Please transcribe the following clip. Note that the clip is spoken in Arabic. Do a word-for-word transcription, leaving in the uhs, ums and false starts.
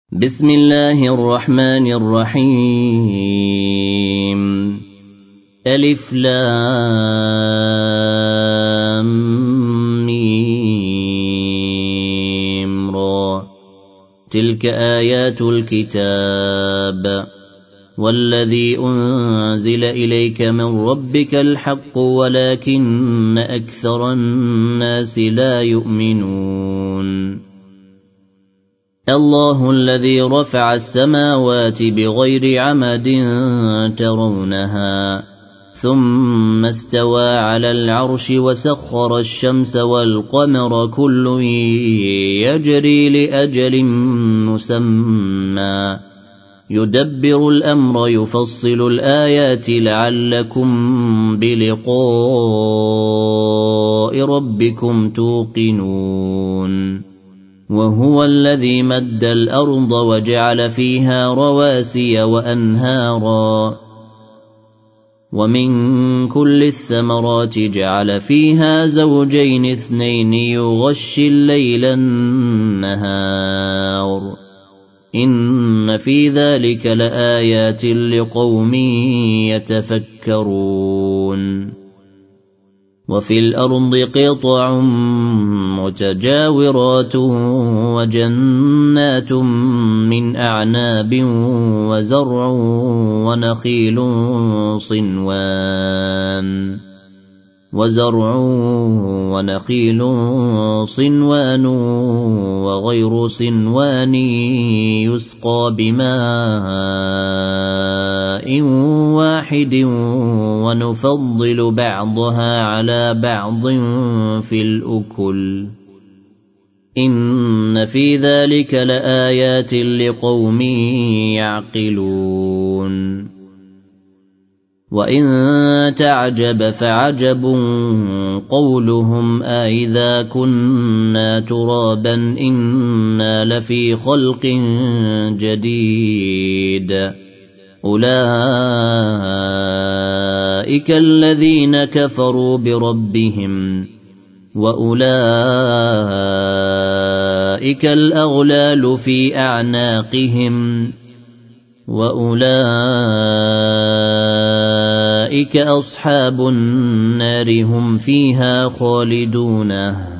بسم الله الرحمن الرحيم ألف لام ميم را تلك آيات الكتاب والذي أنزل إليك من ربك الحق ولكن أكثر الناس لا يؤمنون الله الذي رفع السماوات بغير عمد ترونها ثم استوى على العرش وسخر الشمس والقمر كل يجري لأجل مسمى يدبر الأمر يفصل الآيات لعلكم بلقاء ربكم توقنون وهو الذي مد الأرض وجعل فيها رواسي وأنهارا ومن كل الثمرات جعل فيها زوجين اثنين يغشي الليل النهار إن في ذلك لآيات لقوم يتفكرون وفي الأرض قطع متجاورات وجنات من أعناب وزرع ونخيل صنوان وزرع ونخيل صنوان وغير صنوان يسقى بماء واحد ونفضل بعضها على بعض في الأكل إن في ذلك لآيات لقوم يعقلون وإن تعجب فعجب قولهم أإذا كنا ترابا إنا لفي خلق جديد أولئك الذين كفروا بربهم وأولئك الأغلال في أعناقهم وأولئك أصحاب النار هم فيها خالدون